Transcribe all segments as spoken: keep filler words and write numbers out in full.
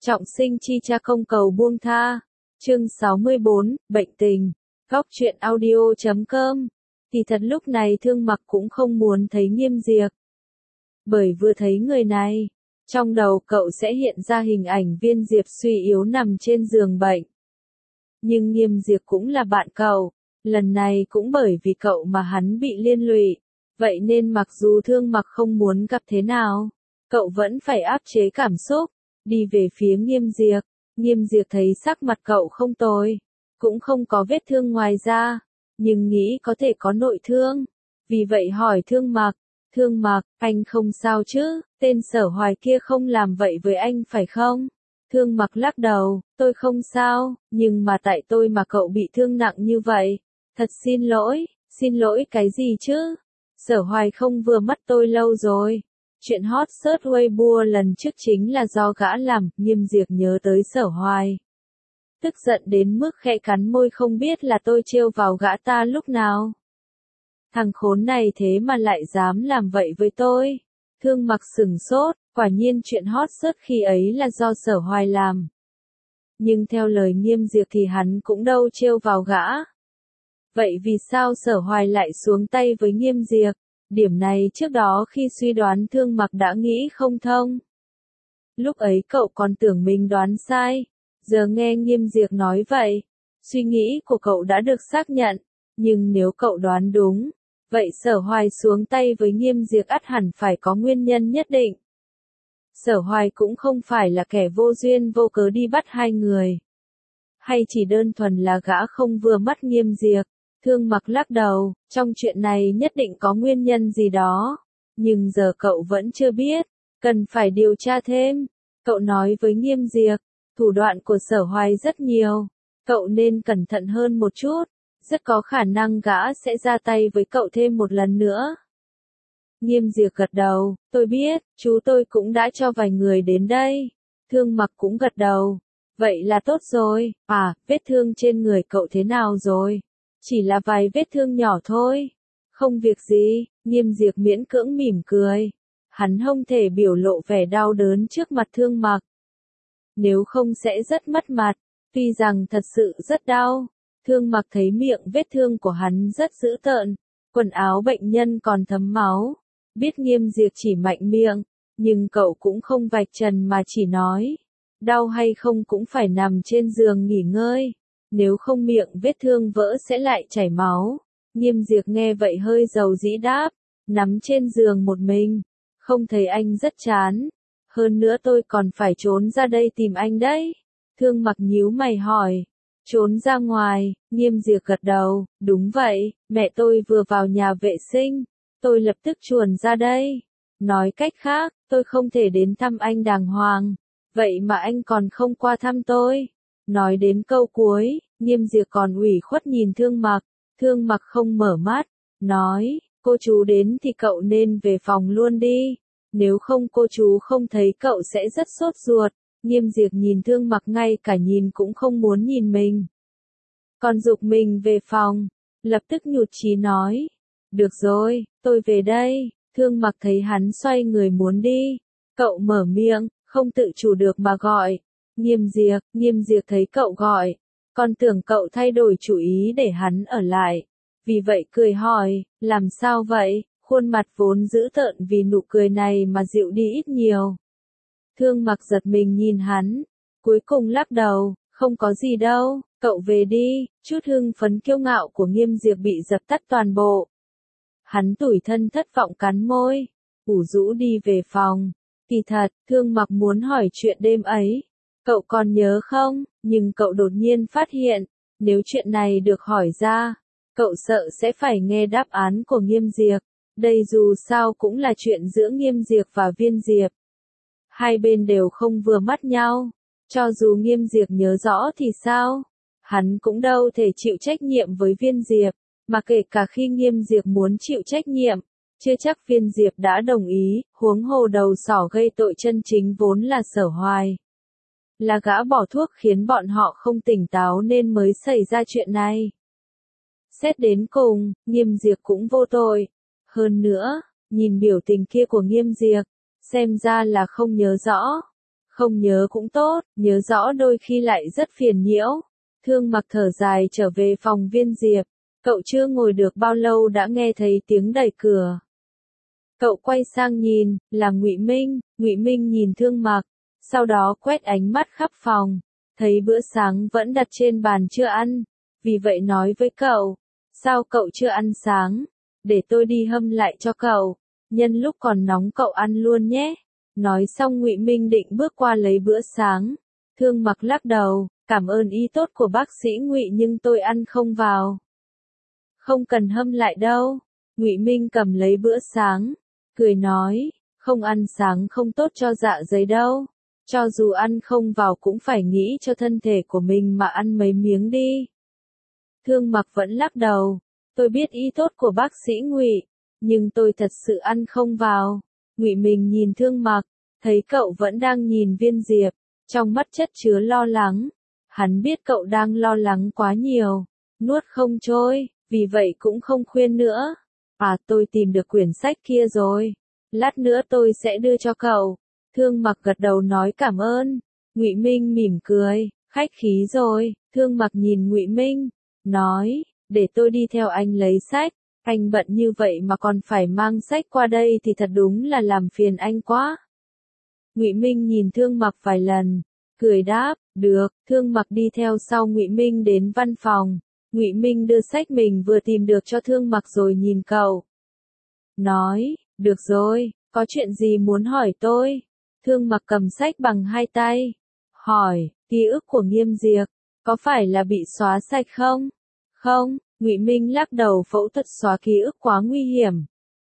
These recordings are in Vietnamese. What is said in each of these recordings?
Trọng sinh chi cha không cầu buông tha. Chương sáu mươi bốn, bệnh tình. Góc truyện audio chấm com. Thì thật lúc này Thương Mặc cũng không muốn thấy Nghiêm Diệp. Bởi vừa thấy người này, trong đầu cậu sẽ hiện ra hình ảnh Viên Diệp suy yếu nằm trên giường bệnh. Nhưng Nghiêm Diệp cũng là bạn cậu, lần này cũng bởi vì cậu mà hắn bị liên lụy. Vậy nên mặc dù Thương Mặc không muốn gặp thế nào, cậu vẫn phải áp chế cảm xúc, đi về phía Nghiêm Diệp. Nghiêm Diệp thấy sắc mặt cậu không tồi, cũng không có vết thương ngoài da, nhưng nghĩ có thể có nội thương. Vì vậy hỏi Thương Mặc, Thương Mặc, anh không sao chứ, tên Sở Hoài kia không làm vậy với anh phải không? Thương Mặc lắc đầu, tôi không sao, nhưng mà tại tôi mà cậu bị thương nặng như vậy. Thật xin lỗi, xin lỗi cái gì chứ? Sở Hoài không vừa mắt tôi lâu rồi. Chuyện hot search Weibo lần trước chính là do gã làm. Nghiêm Diệp nhớ tới Sở Hoài, tức giận đến mức khẽ cắn môi, không biết là tôi trêu vào gã ta lúc nào. Thằng khốn này thế mà lại dám làm vậy với tôi. Thương Mặc sửng sốt, quả nhiên chuyện hot search khi ấy là do Sở Hoài làm. Nhưng theo lời Nghiêm Diệp thì hắn cũng đâu trêu vào gã. Vậy vì sao Sở Hoài lại xuống tay với Nghiêm Diệp? Điểm này trước đó khi suy đoán Thương Mặc đã nghĩ không thông. Lúc ấy cậu còn tưởng mình đoán sai, giờ nghe Nghiêm Diệp nói vậy, suy nghĩ của cậu đã được xác nhận. Nhưng nếu cậu đoán đúng, vậy Sở Hoài xuống tay với Nghiêm Diệp ắt hẳn phải có nguyên nhân nhất định. Sở Hoài cũng không phải là kẻ vô duyên vô cớ đi bắt hai người. Hay chỉ đơn thuần là gã không vừa mắt Nghiêm Diệp. Thương Mặc lắc đầu, trong chuyện này nhất định có nguyên nhân gì đó. Nhưng giờ cậu vẫn chưa biết, cần phải điều tra thêm. Cậu nói với Nghiêm Diệp, thủ đoạn của Sở Hoài rất nhiều. Cậu nên cẩn thận hơn một chút, rất có khả năng gã sẽ ra tay với cậu thêm một lần nữa. Nghiêm Diệp gật đầu, tôi biết, chú tôi cũng đã cho vài người đến đây. Thương Mặc cũng gật đầu, vậy là tốt rồi. À, vết thương trên người cậu thế nào rồi? Chỉ là vài vết thương nhỏ thôi. Không việc gì. Nghiêm Diệp miễn cưỡng mỉm cười. Hắn không thể biểu lộ vẻ đau đớn trước mặt Thương Mặc. Nếu không sẽ rất mất mặt. Tuy rằng thật sự rất đau. Thương Mặc thấy miệng vết thương của hắn rất dữ tợn. Quần áo bệnh nhân còn thấm máu. Biết Nghiêm Diệp chỉ mạnh miệng, nhưng cậu cũng không vạch trần mà chỉ nói. Đau hay không cũng phải nằm trên giường nghỉ ngơi. Nếu không miệng vết thương vỡ sẽ lại chảy máu. Nghiêm Diệp nghe vậy hơi dầu dĩ đáp, nằm trên giường một mình. Không thấy anh rất chán. Hơn nữa tôi còn phải trốn ra đây tìm anh đấy. Thương Mặc nhíu mày hỏi. Trốn ra ngoài? Nghiêm Diệp gật đầu, đúng vậy, mẹ tôi vừa vào nhà vệ sinh. Tôi lập tức chuồn ra đây. Nói cách khác, tôi không thể đến thăm anh đàng hoàng. Vậy mà anh còn không qua thăm tôi. Nói đến câu cuối, Nghiêm Diệp còn ủy khuất nhìn Thương Mặc. Thương Mặc không mở mắt, nói, cô chú đến thì cậu nên về phòng luôn đi. Nếu không cô chú không thấy cậu sẽ rất sốt ruột. Nghiêm Diệp nhìn Thương Mặc ngay cả nhìn cũng không muốn nhìn mình. Còn giục mình về phòng, lập tức nhụt chí nói. Được rồi, tôi về đây. Thương Mặc thấy hắn xoay người muốn đi. Cậu mở miệng, không tự chủ được mà gọi. Nghiêm Diệp, Nghiêm Diệp thấy cậu gọi, còn tưởng cậu thay đổi chủ ý để hắn ở lại. Vì vậy cười hỏi, làm sao vậy? Khuôn mặt vốn dữ tợn vì nụ cười này mà dịu đi ít nhiều. Thương Mặc giật mình nhìn hắn, cuối cùng lắc đầu, không có gì đâu, cậu về đi. Chút hưng phấn kiêu ngạo của Nghiêm Diệp bị dập tắt toàn bộ. Hắn tủi thân thất vọng cắn môi, ủ rũ đi về phòng. Kỳ thật, Thương Mặc muốn hỏi chuyện đêm ấy. Cậu còn nhớ không? Nhưng cậu đột nhiên phát hiện, nếu chuyện này được hỏi ra, cậu sợ sẽ phải nghe đáp án của Nghiêm Diệp. Đây dù sao cũng là chuyện giữa Nghiêm Diệp và Viên Diệp. Hai bên đều không vừa mắt nhau. Cho dù Nghiêm Diệp nhớ rõ thì sao? Hắn cũng đâu thể chịu trách nhiệm với Viên Diệp. Mà kể cả khi Nghiêm Diệp muốn chịu trách nhiệm, chưa chắc Viên Diệp đã đồng ý. Huống hồ đầu sỏ gây tội chân chính vốn là Sở Hoài. Là gã bỏ thuốc khiến bọn họ không tỉnh táo nên mới xảy ra chuyện này. Xét đến cùng, Nghiêm Diệp cũng vô tội. Hơn nữa, nhìn biểu tình kia của Nghiêm Diệp, xem ra là không nhớ rõ. Không nhớ cũng tốt, nhớ rõ đôi khi lại rất phiền nhiễu. Thương Mặc thở dài trở về phòng Viên Diệp. Cậu chưa ngồi được bao lâu đã nghe thấy tiếng đẩy cửa. Cậu quay sang nhìn, là Ngụy Minh. Ngụy Minh nhìn Thương Mặc, sau đó quét ánh mắt khắp phòng, thấy bữa sáng vẫn đặt trên bàn chưa ăn, vì vậy nói với cậu, sao cậu chưa ăn sáng, để tôi đi hâm lại cho cậu, nhân lúc còn nóng cậu ăn luôn nhé. Nói xong Ngụy Minh định bước qua lấy bữa sáng. Thương Mặc lắc đầu, cảm ơn ý tốt của bác sĩ Ngụy nhưng tôi ăn không vào. Không cần hâm lại đâu. Ngụy Minh cầm lấy bữa sáng, cười nói, không ăn sáng không tốt cho dạ dày đâu. Cho dù ăn không vào cũng phải nghĩ cho thân thể của mình mà ăn mấy miếng đi. Thương Mặc vẫn lắc đầu, tôi biết ý tốt của bác sĩ Ngụy, nhưng tôi thật sự ăn không vào. Ngụy Minh nhìn Thương Mặc, thấy cậu vẫn đang nhìn Viên Diệp, trong mắt chất chứa lo lắng. Hắn biết cậu đang lo lắng quá nhiều, nuốt không trôi, vì vậy cũng không khuyên nữa. À, tôi tìm được quyển sách kia rồi, lát nữa tôi sẽ đưa cho cậu. Thương Mặc gật đầu nói cảm ơn. Ngụy Minh mỉm cười, khách khí rồi. Thương Mặc nhìn Ngụy Minh, nói, để tôi đi theo anh lấy sách. Anh bận như vậy mà còn phải mang sách qua đây thì thật đúng là làm phiền anh quá. Ngụy Minh nhìn Thương Mặc vài lần, cười đáp, được. Thương Mặc đi theo sau Ngụy Minh đến văn phòng. Ngụy Minh đưa sách mình vừa tìm được cho Thương Mặc rồi nhìn cậu. Nói, được rồi, có chuyện gì muốn hỏi tôi? Thương Mặc cầm sách bằng hai tay. Hỏi, ký ức của Nghiêm Diệp, có phải là bị xóa sạch không? Không, Ngụy Minh lắc đầu, phẫu thuật xóa ký ức quá nguy hiểm.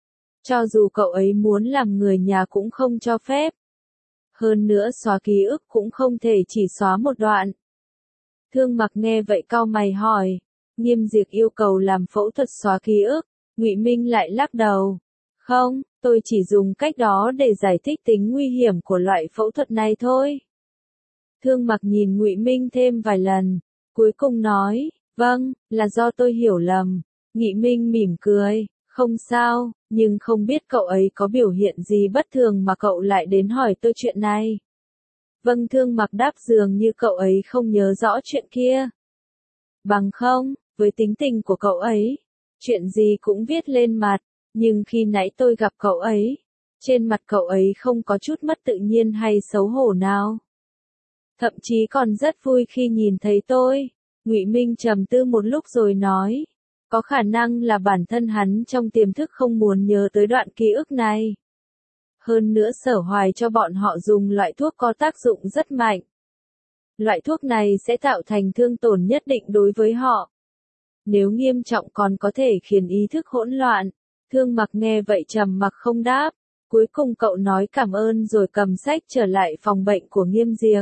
Cho dù cậu ấy muốn làm người nhà cũng không cho phép. Hơn nữa xóa ký ức cũng không thể chỉ xóa một đoạn. Thương Mặc nghe vậy cau mày hỏi, Nghiêm Diệp yêu cầu làm phẫu thuật xóa ký ức? Ngụy Minh lại lắc đầu. Không, tôi chỉ dùng cách đó để giải thích tính nguy hiểm của loại phẫu thuật này thôi. Thương Mặc nhìn Ngụy Minh thêm vài lần, cuối cùng nói, vâng, là do tôi hiểu lầm. Ngụy Minh mỉm cười, không sao, nhưng không biết cậu ấy có biểu hiện gì bất thường mà cậu lại đến hỏi tôi chuyện này. Vâng, Thương Mặc đáp, dường như cậu ấy không nhớ rõ chuyện kia. Bằng không, với tính tình của cậu ấy, chuyện gì cũng viết lên mặt, nhưng khi nãy tôi gặp cậu ấy, trên mặt cậu ấy không có chút mất tự nhiên hay xấu hổ nào. Thậm chí còn rất vui khi nhìn thấy tôi. Ngụy Minh trầm tư một lúc rồi nói, có khả năng là bản thân hắn trong tiềm thức không muốn nhớ tới đoạn ký ức này. Hơn nữa Sở Hoài cho bọn họ dùng loại thuốc có tác dụng rất mạnh. Loại thuốc này sẽ tạo thành thương tổn nhất định đối với họ. Nếu nghiêm trọng còn có thể khiến ý thức hỗn loạn. Thương Mặc nghe vậy trầm mặc không đáp. Cuối cùng cậu nói cảm ơn rồi cầm sách trở lại phòng bệnh của Nghiêm Diệp.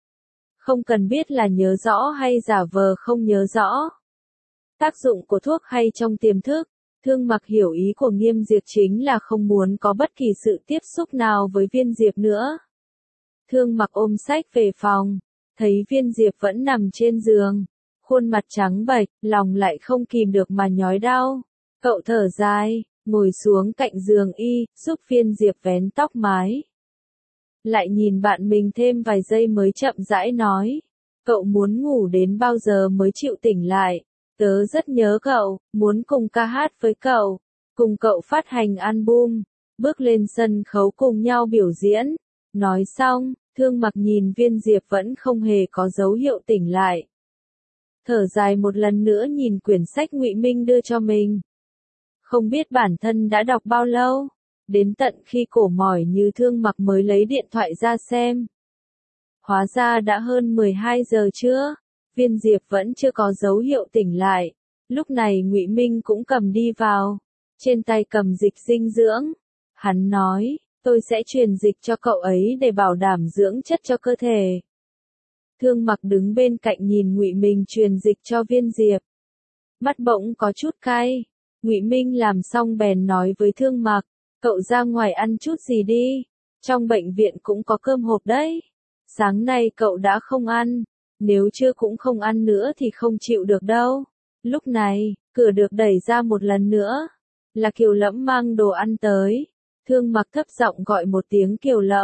Không cần biết là nhớ rõ hay giả vờ không nhớ rõ. Tác dụng của thuốc hay trong tiềm thức. Thương Mặc hiểu ý của Nghiêm Diệp chính là không muốn có bất kỳ sự tiếp xúc nào với Viên Diệp nữa. Thương Mặc ôm sách về phòng, thấy Viên Diệp vẫn nằm trên giường, khuôn mặt trắng bệch, lòng lại không kìm được mà nhói đau. Cậu thở dài, ngồi xuống cạnh giường y, giúp Viên Diệp vén tóc mái. Lại nhìn bạn mình thêm vài giây mới chậm rãi nói, cậu muốn ngủ đến bao giờ mới chịu tỉnh lại? Tớ rất nhớ cậu, muốn cùng ca hát với cậu, cùng cậu phát hành album, bước lên sân khấu cùng nhau biểu diễn. Nói xong, Thương Mặc nhìn Viên Diệp vẫn không hề có dấu hiệu tỉnh lại. Thở dài một lần nữa nhìn quyển sách Ngụy Minh đưa cho mình. Không biết bản thân đã đọc bao lâu, đến tận khi cổ mỏi như Thương Mặc mới lấy điện thoại ra xem. Hóa ra đã hơn mười hai giờ trưa. Viên Diệp vẫn chưa có dấu hiệu tỉnh lại. Lúc này Ngụy Minh cũng cầm đi vào, trên tay cầm dịch dinh dưỡng. Hắn nói, tôi sẽ truyền dịch cho cậu ấy để bảo đảm dưỡng chất cho cơ thể. Thương Mặc đứng bên cạnh nhìn Ngụy Minh truyền dịch cho Viên Diệp. Mắt bỗng có chút cay. Ngụy Minh làm xong bèn nói với Thương Mặc, cậu ra ngoài ăn chút gì đi. Trong bệnh viện cũng có cơm hộp đấy. Sáng nay cậu đã không ăn. Nếu chưa cũng không ăn nữa thì không chịu được đâu. Lúc này, cửa được đẩy ra một lần nữa. Là Kiều Lẫm mang đồ ăn tới. Thương Mặc thấp giọng gọi một tiếng Kiều Lẫm.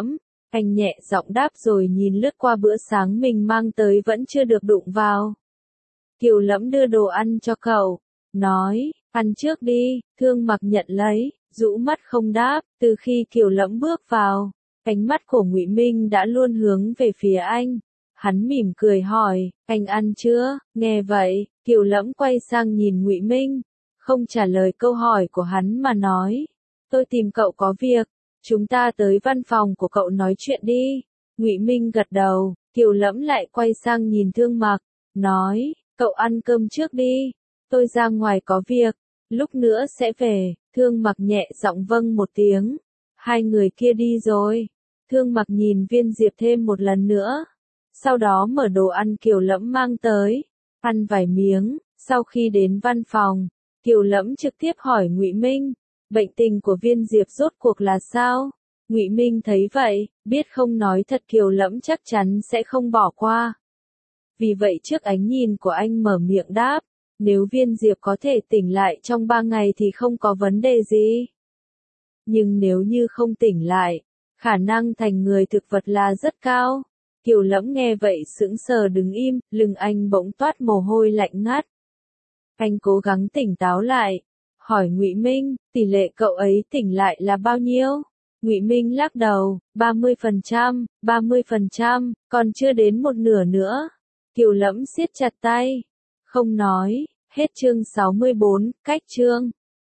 Anh nhẹ giọng đáp rồi nhìn lướt qua bữa sáng mình mang tới vẫn chưa được đụng vào. Kiều Lẫm đưa đồ ăn cho cậu, nói, ăn trước đi. Thương Mặc nhận lấy, rũ mắt không đáp. Từ khi Kiều Lẫm bước vào, ánh mắt của Ngụy Minh đã luôn hướng về phía anh. Hắn mỉm cười hỏi, anh ăn chưa? Nghe vậy, Kiều Lẫm quay sang nhìn Ngụy Minh, không trả lời câu hỏi của hắn mà nói, tôi tìm cậu có việc, chúng ta tới văn phòng của cậu nói chuyện đi. Ngụy Minh gật đầu, Kiều Lẫm lại quay sang nhìn Thương Mặc, nói, cậu ăn cơm trước đi, tôi ra ngoài có việc, lúc nữa sẽ về. Thương Mặc nhẹ giọng vâng một tiếng, hai người kia đi rồi. Thương Mặc nhìn Viên Diệp thêm một lần nữa, sau đó mở đồ ăn Kiều Lẫm mang tới, ăn vài miếng. Sau khi đến văn phòng, Kiều Lẫm trực tiếp hỏi Ngụy Minh, bệnh tình của Viên Diệp rốt cuộc là sao? Ngụy Minh thấy vậy, biết không nói thật Kiều Lẫm chắc chắn sẽ không bỏ qua. Vì vậy trước ánh nhìn của anh mở miệng đáp, nếu Viên Diệp có thể tỉnh lại trong ba ngày thì không có vấn đề gì. Nhưng nếu như không tỉnh lại, khả năng thành người thực vật là rất cao. Kiều Lẫm nghe vậy sững sờ đứng im, lưng anh bỗng toát mồ hôi lạnh ngắt. Anh cố gắng tỉnh táo lại, hỏi Ngụy Minh, tỷ lệ cậu ấy tỉnh lại là bao nhiêu? Ngụy Minh lắc đầu, ba mươi phần trăm, ba mươi phần trăm, còn chưa đến một nửa nữa. Kiều Lẫm siết chặt tay, không nói. Hết chương sáu mươi bốn, cách chương.